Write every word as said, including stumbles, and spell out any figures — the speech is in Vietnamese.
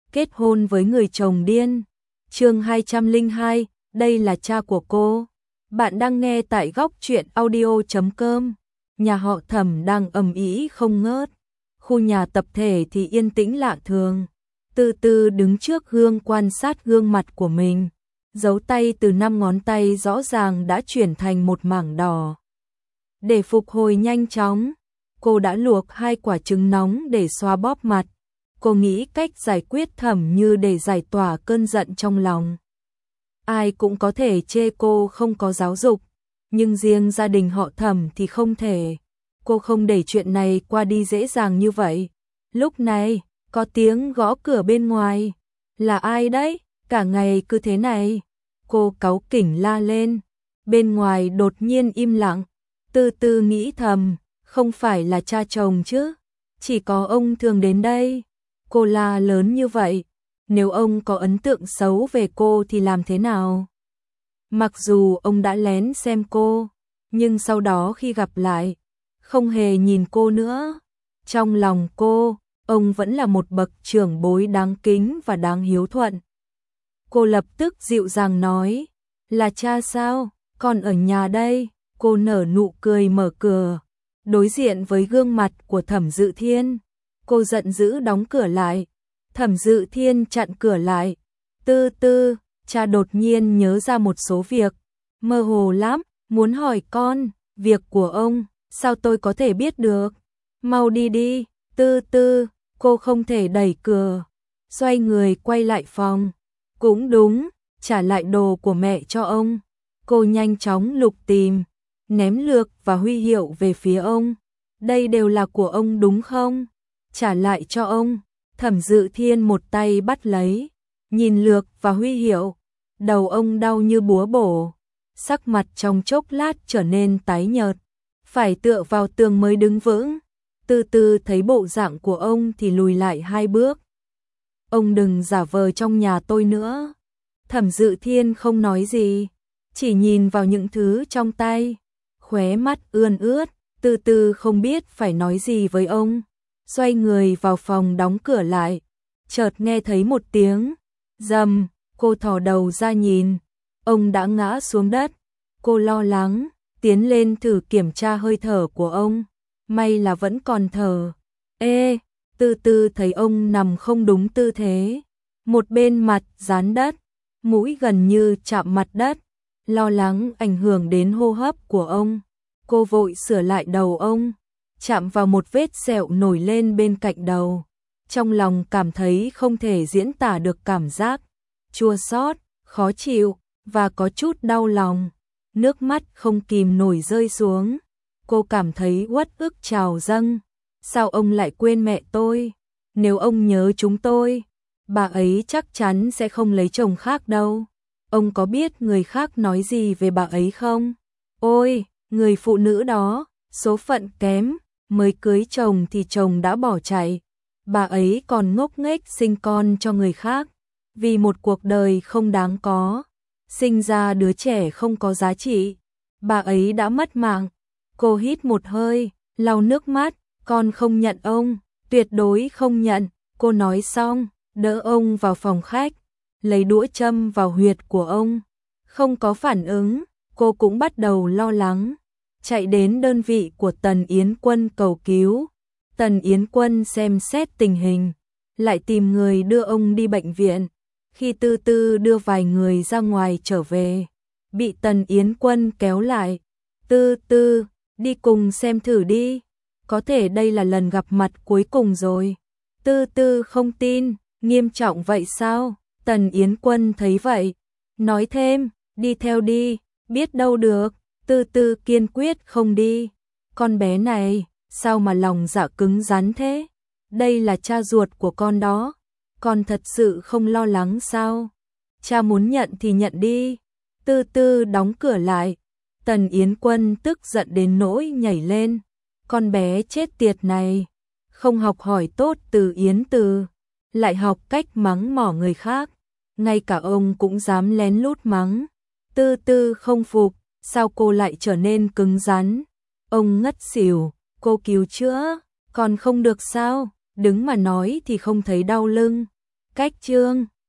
kết hôn với người chồng điên. Chương hai trăm lẻ hai, đây là cha của cô. Bạn đang nghe tại góc truyện audio chấm com. Nhà họ Thẩm đang ầm ĩ không ngớt. Khu nhà tập thể thì yên tĩnh lạ thường. Từ từ đứng trước gương quan sát gương mặt của mình. Dấu tay từ năm ngón tay rõ ràng đã chuyển thành một mảng đỏ. Để phục hồi nhanh chóng, cô đã luộc hai quả trứng nóng để xoa bóp mặt. Cô nghĩ cách giải quyết Thẩm Như để giải tỏa cơn giận trong lòng. Ai cũng có thể chê cô không có giáo dục, nhưng riêng gia đình họ Thẩm thì không thể. Cô không để chuyện này qua đi dễ dàng như vậy. Lúc này, có tiếng gõ cửa bên ngoài. Là ai đấy? Cả ngày cứ thế này. Cô cáu kỉnh la lên. Bên ngoài đột nhiên im lặng. Từ từ nghĩ thầm, không phải là cha chồng chứ. Chỉ có ông thường đến đây. Cô la lớn như vậy. Nếu ông có ấn tượng xấu về cô thì làm thế nào? Mặc dù ông đã lén xem cô, nhưng sau đó khi gặp lại, không hề nhìn cô nữa. Trong lòng cô, ông vẫn là một bậc trưởng bối đáng kính và đáng hiếu thuận. Cô lập tức dịu dàng nói, là cha sao? Con ở nhà đây. Cô nở nụ cười mở cửa, đối diện với gương mặt của Thẩm Dự Thiên. Cô giận dữ đóng cửa lại. Thẩm Dự Thiên chặn cửa lại. Tư tư, cha đột nhiên nhớ ra một số việc. Mơ hồ lắm, muốn hỏi con, việc của ông, sao tôi có thể biết được? Mau đi đi, tư tư, cô không thể đẩy cửa. Xoay người quay lại phòng. Cũng đúng, trả lại đồ của mẹ cho ông. Cô nhanh chóng lục tìm, ném lược và huy hiệu về phía ông. Đây đều là của ông đúng không? Trả lại cho ông. Thẩm Dự Thiên một tay bắt lấy, nhìn lược và huy hiệu. Đầu ông đau như búa bổ. Sắc mặt trong chốc lát trở nên tái nhợt. Phải tựa vào tường mới đứng vững. Từ từ thấy bộ dạng của ông thì lùi lại hai bước. Ông đừng giả vờ trong nhà tôi nữa. Thẩm Dự Thiên không nói gì, chỉ nhìn vào những thứ trong tay. Khóe mắt ươn ướt, từ từ không biết phải nói gì với ông. Xoay người vào phòng đóng cửa lại. Chợt nghe thấy một tiếng rầm, cô thò đầu ra nhìn. Ông đã ngã xuống đất. Cô lo lắng, tiến lên thử kiểm tra hơi thở của ông. May là vẫn còn thở. Ê, từ từ thấy ông nằm không đúng tư thế. Một bên mặt dán đất, mũi gần như chạm mặt đất. Lo lắng ảnh hưởng đến hô hấp của ông. Cô vội sửa lại đầu ông, chạm vào một vết sẹo nổi lên bên cạnh đầu. Trong lòng cảm thấy không thể diễn tả được cảm giác chua xót, khó chịu và có chút đau lòng. Nước mắt không kìm nổi rơi xuống. Cô cảm thấy uất ức trào dâng. Sao ông lại quên mẹ tôi? Nếu ông nhớ chúng tôi, bà ấy chắc chắn sẽ không lấy chồng khác đâu. Ông có biết người khác nói gì về bà ấy không? Ôi, người phụ nữ đó, số phận kém, mới cưới chồng thì chồng đã bỏ chạy. Bà ấy còn ngốc nghếch sinh con cho người khác, vì một cuộc đời không đáng có, sinh ra đứa trẻ không có giá trị. Bà ấy đã mất mạng. Cô hít một hơi, lau nước mắt, con không nhận ông, tuyệt đối không nhận. Cô nói xong, đỡ ông vào phòng khách, lấy đũa châm vào huyệt của ông. Không có phản ứng, cô cũng bắt đầu lo lắng. Chạy đến đơn vị của Tần Yến Quân cầu cứu. Tần Yến Quân xem xét tình hình, lại tìm người đưa ông đi bệnh viện. Khi từ từ đưa vài người ra ngoài trở về, bị Tần Yến Quân kéo lại. Tư tư, đi cùng xem thử đi. Có thể đây là lần gặp mặt cuối cùng rồi. Tư tư không tin, nghiêm trọng vậy sao? Tần Yến Quân thấy vậy, nói thêm, đi theo đi, biết đâu được. Tư tư kiên quyết không đi. Con bé này, sao mà lòng dạ cứng rắn thế? Đây là cha ruột của con đó. Con thật sự không lo lắng sao? Cha muốn nhận thì nhận đi. Tư tư đóng cửa lại. Tần Yến Quân tức giận đến nỗi nhảy lên. Con bé chết tiệt này, không học hỏi tốt từ Yến Từ, lại học cách mắng mỏ người khác. Ngay cả ông cũng dám lén lút mắng. Tư tư không phục. Sao cô lại trở nên cứng rắn? Ông ngất xỉu. Cô cứu chữa, còn không được sao? Đứng mà nói thì không thấy đau lưng. Cách chương